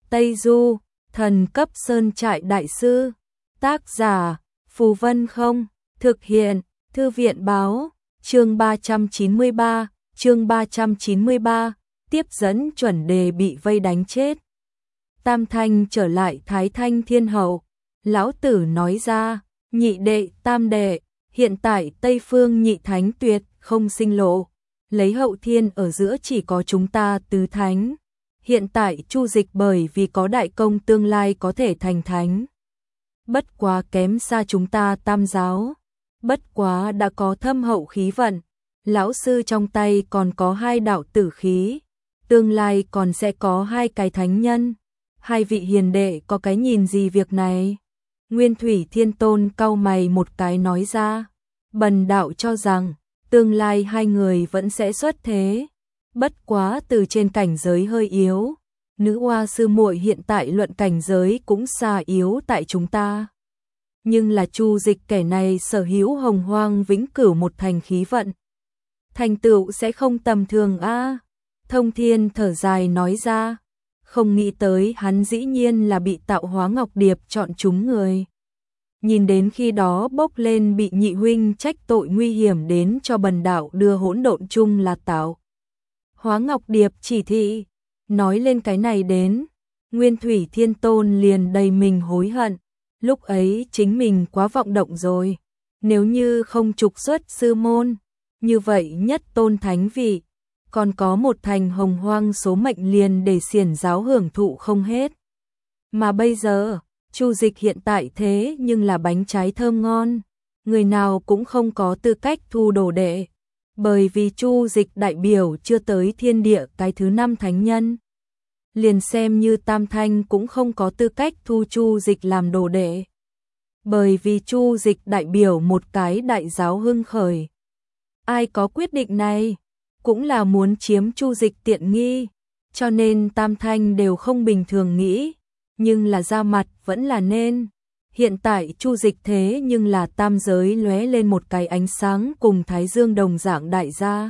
Tây Du, thần cấp sơn trại đại sư. Tác giả, Phù Vân Không. Thực hiện, Thư viện Báo. Chương 393, tiếp dẫn chuẩn đề bị vây đánh chết. Tam Thanh trở lại Thái Thanh Thiên Hậu. Lão Tử nói ra, nhị đệ, tam đệ, hiện tại Tây Phương nhị thánh tuyệt không sinh lộ. Lấy hậu thiên ở giữa chỉ có chúng ta tứ thánh. Hiện tại Chu Dịch bởi vì có đại công tương lai có thể thành thánh. Bất quá kém xa chúng ta tam giáo. Bất quá đã có thâm hậu khí vận. Lão sư trong tay còn có 2 đạo tử khí. Tương lai còn sẽ có 2 cái thánh nhân. 2 vị hiền đệ có cái nhìn gì việc này? Nguyên Thủy Thiên Tôn cau mày một cái nói ra. Bần đạo cho rằng, tương lai 2 người vẫn sẽ xuất thế. Bất quá từ trên cảnh giới hơi yếu. Nữ Hoa sư muội hiện tại luận cảnh giới cũng xa yếu tại chúng ta. Nhưng là Chu Dịch kẻ này sở hữu hồng hoang vĩnh cửu một thành khí vận. Thành tựu sẽ không tầm thường a. Thông Thiên thở dài nói ra. Không nghĩ tới hắn dĩ nhiên là bị Tạo Hóa Ngọc Điệp chọn chúng người. Nhìn đến khi đó bốc lên bị nhị huynh trách tội nguy hiểm đến cho bần đạo đưa hỗn độn chung là Tạo Hóa Ngọc Điệp chỉ thị. Nói lên cái này đến, Nguyên Thủy Thiên Tôn liền đầy mình hối hận. Lúc ấy chính mình quá vọng động rồi. Nếu như không trục xuất sư môn, như vậy nhất tôn thánh vị, còn có một thành hồng hoang số mệnh liền để xiển giáo hưởng thụ không hết. Mà bây giờ, Chu Dịch hiện tại thế nhưng là bánh trái thơm ngon, người nào cũng không có tư cách thu đồ đệ, bởi vì Chu Dịch đại biểu chưa tới thiên địa cái thứ 5 thánh nhân. Liền xem như Tam Thanh cũng không có tư cách thu Chu Dịch làm đồ đệ, bởi vì Chu Dịch đại biểu một cái đại giáo hưng khởi. Ai có quyết định này, cũng là muốn chiếm Chu Dịch tiện nghi, cho nên Tam Thanh đều không bình thường nghĩ, nhưng là ra mặt vẫn là nên. Hiện tại Chu Dịch thế nhưng là tam giới lóe lên một cái ánh sáng cùng Thái Dương đồng dạng đại gia.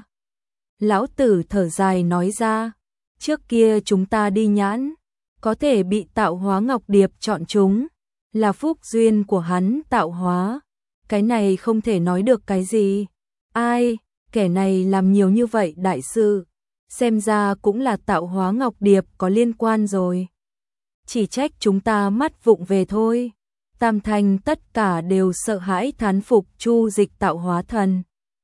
Lão Tử thở dài nói ra, trước kia chúng ta đi nhãn, có thể bị Tạo Hóa Ngọc Điệp chọn chúng, là phúc duyên của hắn tạo hóa. Cái này không thể nói được cái gì. Ai, kẻ này làm nhiều như vậy đại sự, xem ra cũng là Tạo Hóa Ngọc Điệp có liên quan rồi. Chỉ trách chúng ta mắt vụng về thôi. Tam Thanh tất cả đều sợ hãi thán phục Chu Dịch tạo hóa thần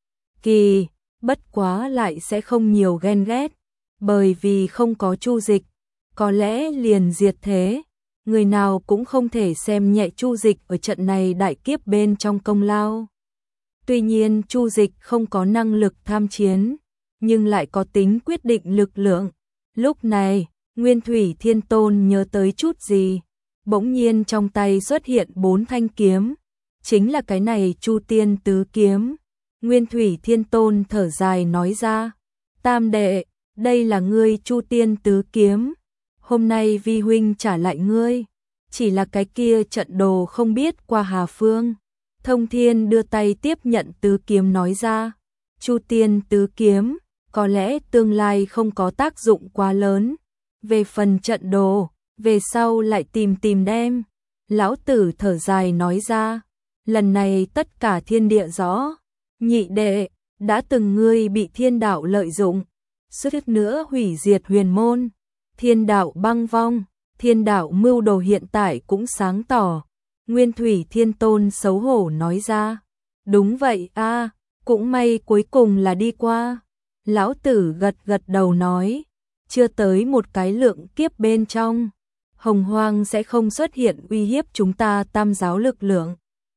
kỳ, bất quá lại sẽ không nhiều ghen ghét, bởi vì không có Chu Dịch, có lẽ liền diệt thế. Người nào cũng không thể xem nhẹ Chu Dịch ở trận này đại kiếp bên trong công lao. Tuy nhiên Chu Dịch không có năng lực tham chiến, nhưng lại có tính quyết định lực lượng. Lúc này, Nguyên Thủy Thiên Tôn nhớ tới chút gì, bỗng nhiên trong tay xuất hiện 4 thanh kiếm, chính là cái này Chu Tiên Tứ Kiếm. Nguyên Thủy Thiên Tôn thở dài nói ra, tam đệ, đây là ngươi Chu Tiên Tứ Kiếm, hôm nay vi huynh trả lại ngươi, chỉ là cái kia trận đồ không biết qua Hà Phương. Thông Thiên đưa tay tiếp nhận Tứ Kiếm nói ra, Chu Tiên Tứ Kiếm, có lẽ tương lai không có tác dụng quá lớn, về phần trận đồ, về sau lại tìm đem. Lão Tử thở dài nói ra, lần này tất cả thiên địa rõ, nhị đệ, đã từng ngươi bị thiên đạo lợi dụng, suýt nữa hủy diệt huyền môn, thiên đạo băng vong, thiên đạo mưu đồ hiện tại cũng sáng tỏ. Nguyên Thủy Thiên Tôn xấu hổ nói ra, đúng vậy a, cũng may cuối cùng là đi qua. Lão Tử gật đầu nói, chưa tới một cái lượng kiếp bên trong, hồng hoang sẽ không xuất hiện uy hiếp chúng ta tam giáo lực lượng.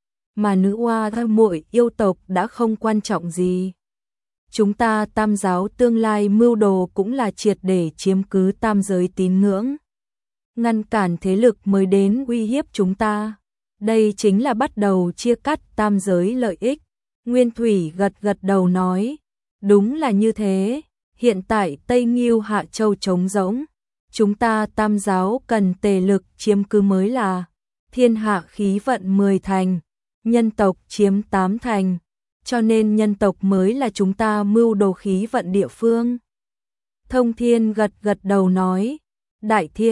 Mà nữ hoa muội yêu tộc đã không quan trọng gì. Chúng ta tam giáo tương lai mưu đồ cũng là triệt để chiếm cứ tam giới tín ngưỡng, ngăn cản thế lực mới đến uy hiếp chúng ta. Đây chính là bắt đầu chia cắt tam giới lợi ích. Nguyên Thủy gật đầu nói, đúng là như thế. Hiện tại Tây Ngưu Hạ Châu trống rỗng, chúng ta tam giáo cần tề lực chiếm cứ mới là. Thiên hạ khí vận 10 thành, nhân tộc chiếm 8 thành, cho nên nhân tộc mới là chúng ta mưu đồ khí vận địa phương. Thông Thiên gật đầu nói, đại thiên,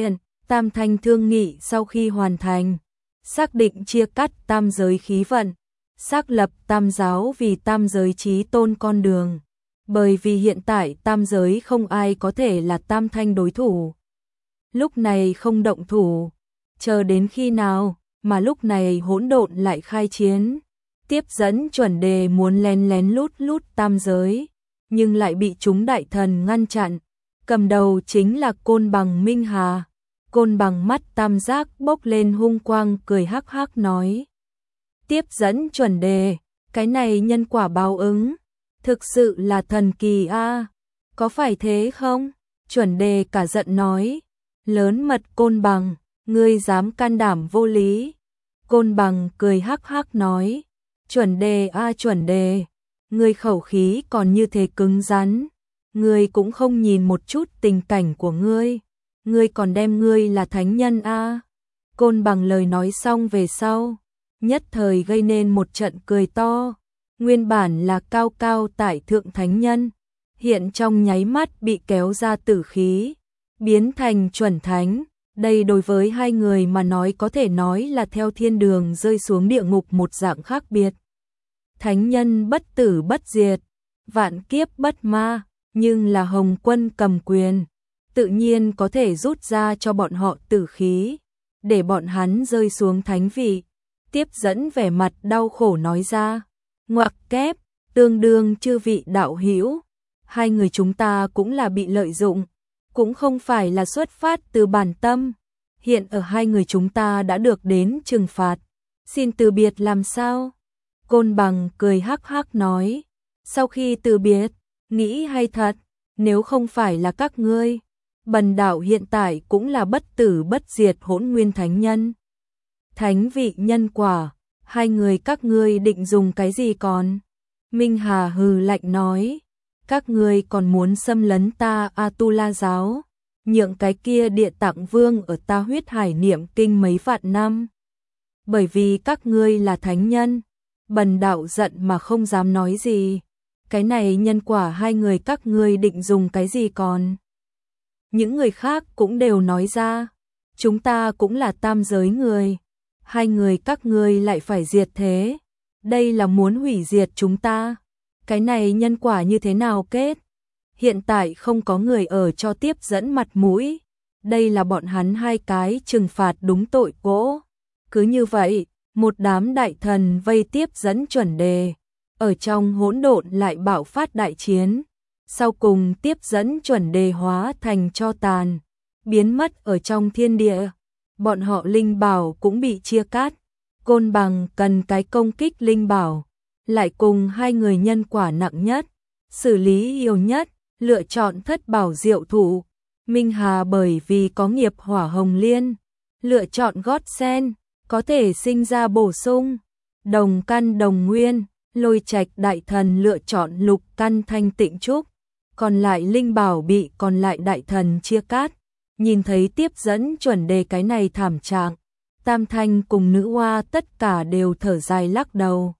Tam Thanh thương nghị sau khi hoàn thành, xác định chia cắt tam giới khí vận, xác lập tam giáo vì tam giới chí tôn con đường. Bởi vì hiện tại tam giới không ai có thể là Tam Thanh đối thủ. Lúc này không động thủ, chờ đến khi nào, mà lúc này hỗn độn lại khai chiến. Tiếp dẫn chuẩn đề muốn lén lén lút tam giới, nhưng lại bị chúng đại thần ngăn chặn. Cầm đầu chính là Côn Bằng Minh Hà. Côn Bằng mắt tam giác bốc lên hung quang, cười hắc hắc nói: Tiếp dẫn chuẩn đề, cái này nhân quả báo ứng, thực sự là thần kỳ a, có phải thế không? Chuẩn đề cả giận nói: Lớn mật Côn Bằng, ngươi dám can đảm vô lý. Côn Bằng cười hắc hắc nói: Chuẩn đề a chuẩn đề, ngươi khẩu khí còn như thế cứng rắn, ngươi cũng không nhìn một chút tình cảnh của ngươi còn đem ngươi là thánh nhân a. Côn Bằng lời nói xong về sau, nhất thời gây nên một trận cười to. Nguyên bản là cao cao tại thượng thánh nhân, hiện trong nháy mắt bị kéo ra tử khí, biến thành chuẩn thánh. Đây đối với hai người mà nói có thể nói là theo thiên đường rơi xuống địa ngục một dạng khác biệt. Thánh nhân bất tử bất diệt, vạn kiếp bất ma, nhưng là Hồng Quân cầm quyền, tự nhiên có thể rút ra cho bọn họ tử khí, để bọn hắn rơi xuống thánh vị. Tiếp dẫn vẻ mặt đau khổ nói ra: Ngoặc kép, tương đương chư vị đạo hữu, hai người chúng ta cũng là bị lợi dụng, cũng không phải là xuất phát từ bản tâm. Hiện ở hai người chúng ta đã được đến trừng phạt, xin từ biệt làm sao? Côn Bằng cười hắc hắc nói: Sau khi từ biệt, nghĩ hay thật, nếu không phải là các ngươi, bần đạo hiện tại cũng là bất tử bất diệt hỗn nguyên thánh nhân. Thánh vị nhân quả, hai người các ngươi định dùng cái gì còn? Minh Hà hừ lạnh nói: Các ngươi còn muốn xâm lấn ta A-tu-la giáo, nhượng cái kia Địa Tạng Vương ở ta huyết hải niệm kinh mấy vạn năm. Bởi vì các ngươi là thánh nhân, bần đạo giận mà không dám nói gì. Cái này nhân quả hai người các ngươi định dùng cái gì còn? Những người khác cũng đều nói ra: Chúng ta cũng là tam giới người, hai người các ngươi lại phải diệt thế, đây là muốn hủy diệt chúng ta. Cái này nhân quả như thế nào kết? Hiện tại không có người ở cho tiếp dẫn mặt mũi, đây là bọn hắn hai cái trừng phạt đúng tội gỗ. Cứ như vậy, một đám đại thần vây tiếp dẫn chuẩn đề, ở trong hỗn độn lại bạo phát đại chiến. Sau cùng tiếp dẫn chuẩn đề hóa thành tro tàn, biến mất ở trong thiên địa. Bọn họ linh bảo cũng bị chia cắt. Côn Bằng cần cái công kích linh bảo, lại cùng hai người nhân quả nặng nhất, xử lý yêu nhất, lựa chọn thất bảo diệu thụ. Minh Hà bởi vì có nghiệp hỏa hồng liên, lựa chọn gót sen, có thể sinh ra bổ sung. Đồng căn đồng nguyên, Lôi Trạch đại thần lựa chọn lục căn thanh tịnh trúc, còn lại linh bảo bị còn lại đại thần chia cắt. Nhìn thấy tiếp dẫn chuẩn đề cái này thảm trạng, Tam Thanh cùng nữ hoa tất cả đều thở dài lắc đầu.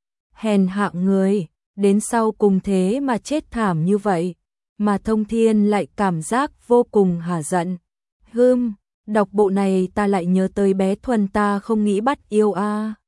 Hèn hạ người, đến sau cùng thế mà chết thảm như vậy, mà Thông Thiên lại cảm giác vô cùng hả giận. Đọc bộ này ta lại nhớ tới bé Thuần ta không nghĩ bắt yêu a.